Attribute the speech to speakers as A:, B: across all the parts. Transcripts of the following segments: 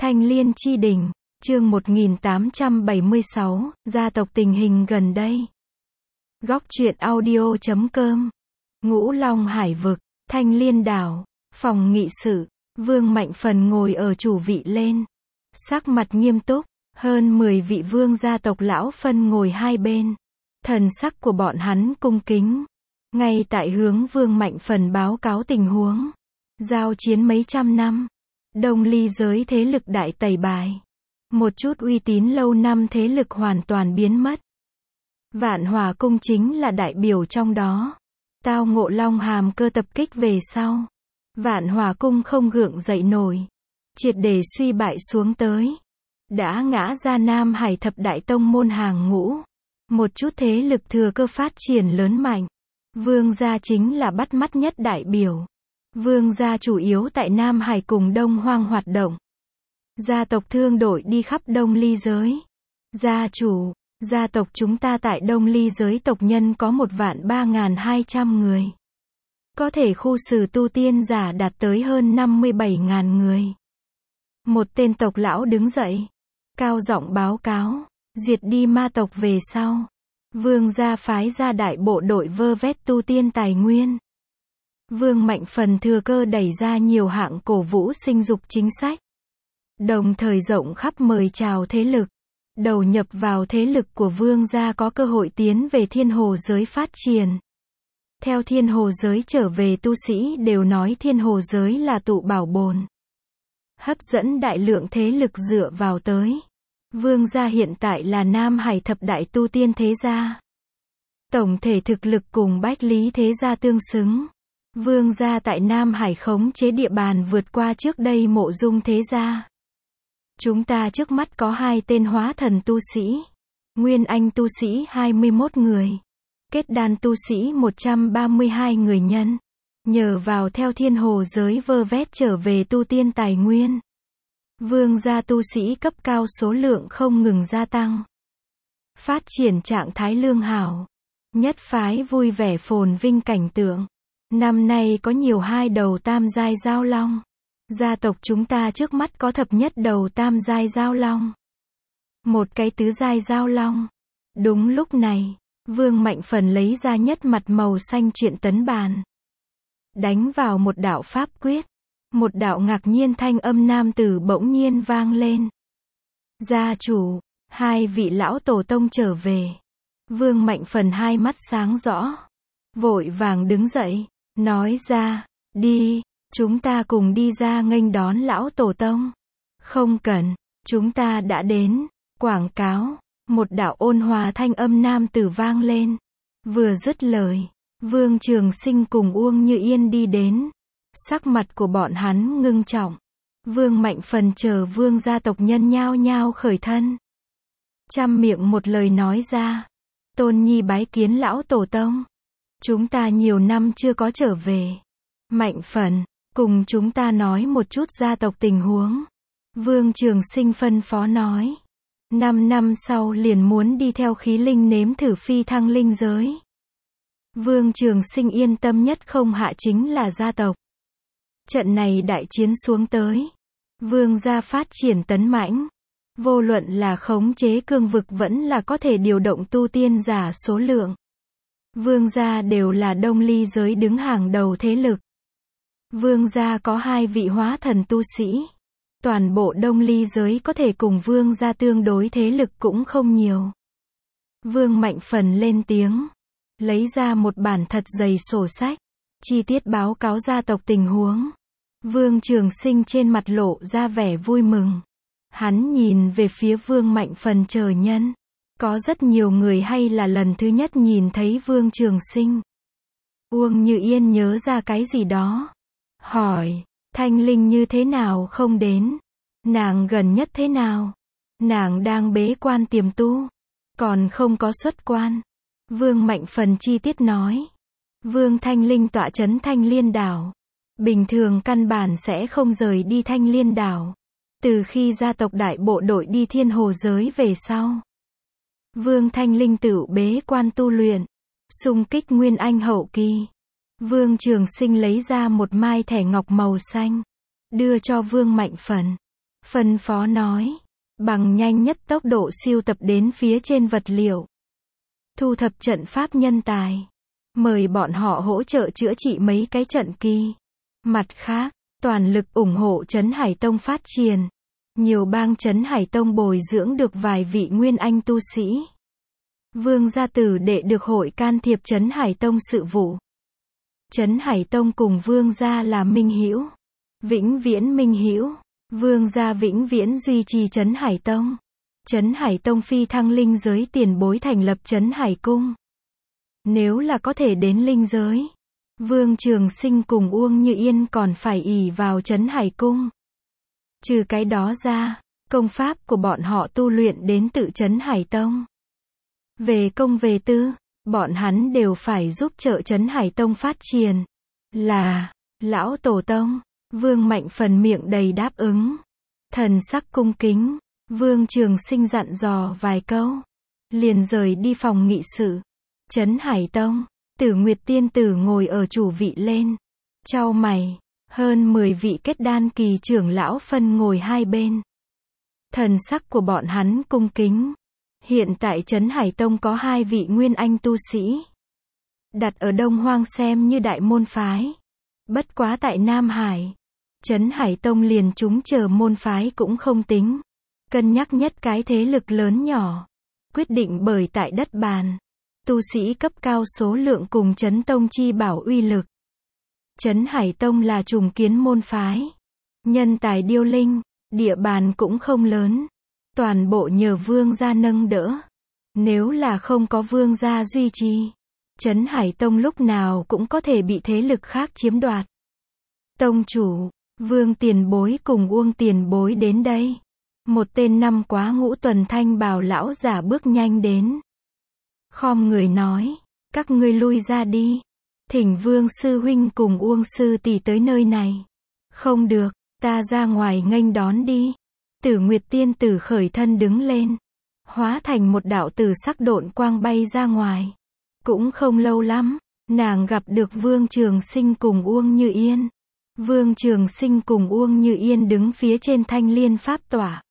A: Thanh Liên Chi Đỉnh, chương 1876, gia tộc tình hình gần đây. Góc truyện audio.com. Ngũ Long Hải Vực, Thanh Liên Đảo, phòng nghị sự, Vương Mạnh Phần ngồi ở chủ vị lên. Sắc mặt nghiêm túc, hơn 10 vị vương gia tộc lão phân ngồi hai bên. Thần sắc của bọn hắn cung kính. Ngay tại hướng Vương Mạnh Phần báo cáo tình huống. Giao chiến mấy trăm năm. Đông ly giới thế lực đại tẩy bài. Một chút uy tín lâu năm thế lực hoàn toàn biến mất. Vạn Hòa Cung chính là đại biểu trong đó. Tao ngộ Long Hàm Cơ tập kích về sau. Vạn Hòa Cung không gượng dậy nổi. Triệt để suy bại xuống tới. Đã ngã ra Nam Hải thập đại tông môn hàng ngũ. Một chút thế lực thừa cơ phát triển lớn mạnh. Vương gia chính là bắt mắt nhất đại biểu. Vương gia chủ yếu tại Nam Hải cùng Đông Hoang hoạt động. Gia tộc thương đội đi khắp Đông ly giới. Gia chủ, gia tộc chúng ta tại Đông ly giới tộc nhân có 1.3200.000 người. Có thể khu xử tu tiên giả đạt tới hơn 57.000 người. Một tên tộc lão đứng dậy. Cao giọng báo cáo. Diệt đi ma tộc về sau. Vương gia phái ra đại bộ đội vơ vét tu tiên tài nguyên. Vương Mạnh Phần thừa cơ đẩy ra nhiều hạng cổ vũ sinh dục chính sách. Đồng thời rộng khắp mời chào thế lực. Đầu nhập vào thế lực của vương gia có cơ hội tiến về thiên hồ giới phát triển. Theo thiên hồ giới trở về tu sĩ đều nói thiên hồ giới là tụ bảo bồn. Hấp dẫn đại lượng thế lực dựa vào tới. Vương gia hiện tại là Nam Hải thập đại tu tiên thế gia. Tổng thể thực lực cùng Bách Lý thế gia tương xứng. Vương gia tại Nam Hải khống chế địa bàn vượt qua trước đây Mộ Dung thế gia. Chúng ta trước mắt có 2 tên hóa thần tu sĩ. Nguyên anh tu sĩ 21 người. Kết đan tu sĩ 132 người nhân. Nhờ vào theo thiên hồ giới vơ vét trở về tu tiên tài nguyên. Vương gia tu sĩ cấp cao số lượng không ngừng gia tăng. Phát triển trạng thái lương hảo. Nhất phái vui vẻ phồn vinh cảnh tượng. Năm nay có nhiều 2 đầu tam giai giao long. Gia tộc chúng ta trước mắt có thập nhất đầu tam giai giao long. Một cái tứ giai giao long. Đúng lúc này, Vương Mạnh Phần lấy ra nhất mặt màu xanh truyện tấn bàn. Đánh vào một đạo pháp quyết. Một đạo ngạc nhiên thanh âm nam tử bỗng nhiên vang lên. Gia chủ, 2 vị lão tổ tông trở về. Vương Mạnh Phần hai mắt sáng rõ. Vội vàng đứng dậy, nói ra, đi, chúng ta cùng đi ra nghênh đón lão tổ tông. Không cần, chúng ta đã đến, quảng cáo. Một đạo ôn hòa thanh âm nam tử vang lên. Vừa dứt lời, Vương Trường Sinh cùng Uông Như Yên đi đến. Sắc mặt của bọn hắn ngưng trọng. Vương Mạnh Phần chờ vương gia tộc nhân nhao nhao khởi thân. Trăm miệng một lời nói ra. Tôn nhi bái kiến lão tổ tông. Chúng ta nhiều năm chưa có trở về. Mạnh Phần, cùng chúng ta nói một chút gia tộc tình huống. Vương Trường Sinh phân phó nói. 5 năm sau liền muốn đi theo khí linh nếm thử phi thăng linh giới. Vương Trường Sinh yên tâm nhất không hạ chính là gia tộc. Trận này đại chiến xuống tới. Vương gia phát triển tấn mãnh. Vô luận là khống chế cương vực vẫn là có thể điều động tu tiên giả số lượng. Vương gia đều là Đông ly giới đứng hàng đầu thế lực. Vương gia có 2 vị hóa thần tu sĩ. Toàn bộ Đông ly giới có thể cùng vương gia tương đối thế lực cũng không nhiều. Vương Mạnh Phần lên tiếng. Lấy ra một bản thật dày sổ sách. Chi tiết báo cáo gia tộc tình huống. Vương Trường Sinh trên mặt lộ ra vẻ vui mừng. Hắn nhìn về phía Vương Mạnh Phần chờ nhân. Có rất nhiều người hay là lần thứ nhất nhìn thấy Vương Trường Sinh. Uông Như Yên nhớ ra cái gì đó. Hỏi, Thanh Linh như thế nào không đến? Nàng gần nhất thế nào? Nàng đang bế quan tiềm tu. Còn không có xuất quan. Vương Mạnh Phần chi tiết nói. Vương Thanh Linh tọa trấn Thanh Liên Đảo. Bình thường căn bản sẽ không rời đi Thanh Liên Đảo. Từ khi gia tộc đại bộ đội đi thiên hồ giới về sau. Vương Thanh Linh tự bế quan tu luyện. Xung kích Nguyên Anh hậu kỳ. Vương Trường Sinh lấy ra một mai thẻ ngọc màu xanh. Đưa cho Vương Mạnh Phần. phân phó nói, bằng nhanh nhất tốc độ siêu tập đến phía trên vật liệu. Thu thập trận pháp nhân tài. Mời bọn họ hỗ trợ chữa trị mấy cái trận kỳ. Mặt khác, toàn lực ủng hộ Trấn Hải Tông phát triển. Nhiều bang Trấn Hải Tông bồi dưỡng được vài vị nguyên anh tu sĩ. Vương gia tử đệ được hội can thiệp Trấn Hải Tông sự vụ. Trấn Hải Tông cùng Vương gia là minh hữu. Vĩnh viễn minh hữu. Vương gia vĩnh viễn duy trì Trấn Hải Tông. Trấn Hải Tông phi thăng linh giới tiền bối thành lập Trấn Hải Cung. Nếu là có thể đến linh giới, Vương Trường Sinh cùng Uông Như Yên còn phải ỷ vào Trấn Hải Cung. Trừ cái đó ra, công pháp của bọn họ tu luyện đến tự Trấn Hải Tông. Về công về tư, bọn hắn đều phải giúp trợ Trấn Hải Tông phát triển. Là, lão tổ tông, Vương Mạnh Phần miệng đầy đáp ứng. Thần sắc cung kính, Vương Trường Sinh dặn dò vài câu. Liền rời đi phòng nghị sự. Trấn Hải Tông, Tử Nguyệt Tiên Tử ngồi ở chủ vị lên. Chau mày, hơn 10 vị kết đan kỳ trưởng lão phân ngồi hai bên. Thần sắc của bọn hắn cung kính. Hiện tại Trấn Hải Tông có 2 vị nguyên anh tu sĩ. Đặt ở Đông Hoang xem như đại môn phái. Bất quá tại Nam Hải, Trấn Hải Tông liền chúng chờ môn phái cũng không tính. Cân nhắc nhất cái thế lực lớn nhỏ. Quyết định bởi tại đất bàn. Tu sĩ cấp cao số lượng cùng Trấn Tông chi bảo uy lực. Trấn Hải Tông là trùng kiến môn phái. Nhân tài điêu linh, địa bàn cũng không lớn. Toàn bộ nhờ Vương gia nâng đỡ. Nếu là không có Vương gia duy trì, Trấn Hải Tông lúc nào cũng có thể bị thế lực khác chiếm đoạt. Tông chủ, Vương tiền bối cùng Uông tiền bối đến đây. Một tên năm quá ngũ tuần thanh bào lão giả bước nhanh đến. Khom người nói, các ngươi lui ra đi. Thỉnh Vương sư huynh cùng Uông sư tỷ tới nơi này. Không được, ta ra ngoài nghênh đón đi. Tử Nguyệt Tiên Tử khởi thân đứng lên. Hóa thành một đạo tử sắc độn quang bay ra ngoài. Cũng không lâu lắm, nàng gặp được Vương Trường Sinh cùng Uông Như Yên. Vương Trường Sinh cùng Uông Như Yên đứng phía trên thanh liên pháp tỏa.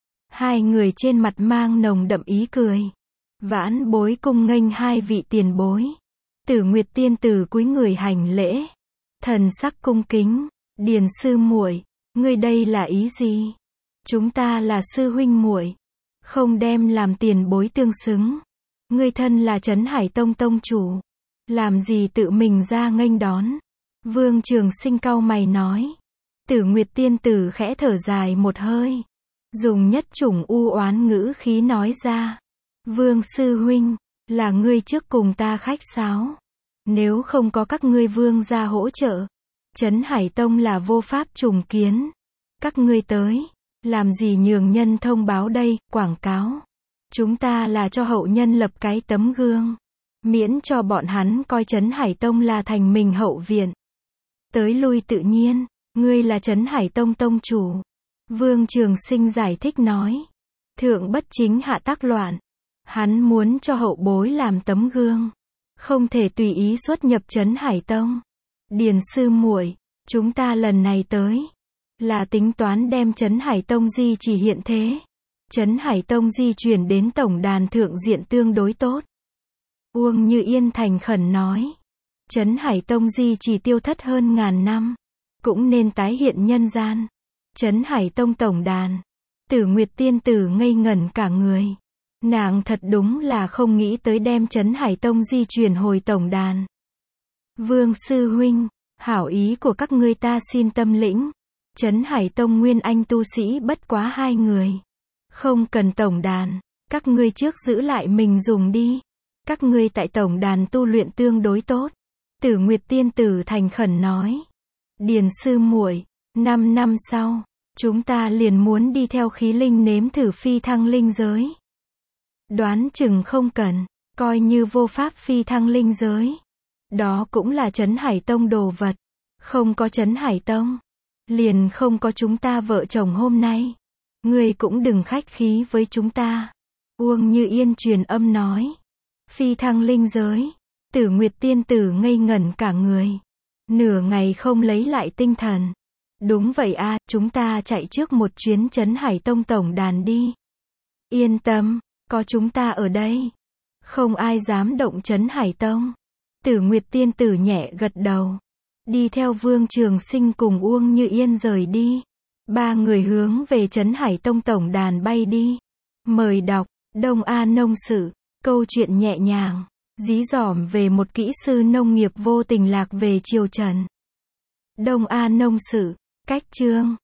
A: Hai người trên mặt mang nồng đậm ý cười. Vãn bối cung nghênh 2 vị tiền bối. Tử Nguyệt Tiên Tử cúi người hành lễ. Thần sắc cung kính. Điền sư muội, ngươi đây là ý gì? Chúng ta là sư huynh muội, không đem làm tiền bối tương xứng. Ngươi thân là Trấn Hải Tông tông chủ, làm gì tự mình ra nghênh đón? Vương Trường Sinh cau mày nói. Tử Nguyệt Tiên Tử khẽ thở dài một hơi, dùng nhất chủng u oán ngữ khí nói ra. Vương sư huynh, là ngươi trước cùng ta khách sáo. Nếu không có các ngươi vương gia hỗ trợ, Trấn Hải Tông là vô pháp trùng kiến. Các ngươi tới, làm gì nhường nhân thông báo đây, quảng cáo. Chúng ta là cho hậu nhân lập cái tấm gương. Miễn cho bọn hắn coi Trấn Hải Tông là thành mình hậu viện. Tới lui tự nhiên, ngươi là Trấn Hải Tông tông chủ. Vương Trường Sinh giải thích nói. Thượng bất chính hạ tác loạn. Hắn muốn cho hậu bối làm tấm gương. Không thể tùy ý xuất nhập Trấn Hải Tông. Điền sư muội, chúng ta lần này tới, là tính toán đem Trấn Hải Tông di chỉ hiện thế. Trấn Hải Tông di chuyển đến tổng đàn thượng diện tương đối tốt. Uông Như Yên thành khẩn nói. Trấn Hải Tông di chỉ tiêu thất hơn ngàn năm, cũng nên tái hiện nhân gian. Trấn Hải Tông tổng đàn. Tử Nguyệt Tiên Tử ngây ngẩn cả người. Nàng thật đúng là không nghĩ tới đem Trấn Hải Tông di chuyển hồi tổng đàn. Vương sư huynh, hảo ý của các ngươi ta xin tâm lĩnh. Trấn Hải Tông nguyên anh tu sĩ bất quá 2 người. Không cần tổng đàn, các ngươi trước giữ lại mình dùng đi. Các ngươi tại tổng đàn tu luyện tương đối tốt. Tử Nguyệt Tiên Tử thành khẩn nói. Điền sư muội, 5 năm sau, chúng ta liền muốn đi theo khí linh nếm thử phi thăng linh giới. Đoán chừng không cần, coi như vô pháp phi thăng linh giới. Đó cũng là Trấn Hải Tông đồ vật. Không có Trấn Hải Tông, liền không có chúng ta vợ chồng hôm nay. Ngươi cũng đừng khách khí với chúng ta. Uông Như Yên truyền âm nói. Phi thăng linh giới. Tử Nguyệt Tiên Tử ngây ngẩn cả người. Nửa ngày không lấy lại tinh thần. Đúng vậy a, chúng ta chạy trước một chuyến Trấn Hải Tông tổng đàn đi. Yên tâm, có chúng ta ở đây. Không ai dám động Trấn Hải Tông. Tử Nguyệt tiên tử nhẹ gật đầu. Đi theo Vương Trường Sinh cùng Uông Như Yên rời đi. Ba người hướng về Trấn Hải Tông tổng đàn bay đi. Mời đọc, Đông A Nông Sự. Câu chuyện nhẹ nhàng, dí dỏm về một kỹ sư nông nghiệp vô tình lạc về triều Trần. Đông A Nông Sự. Cách chương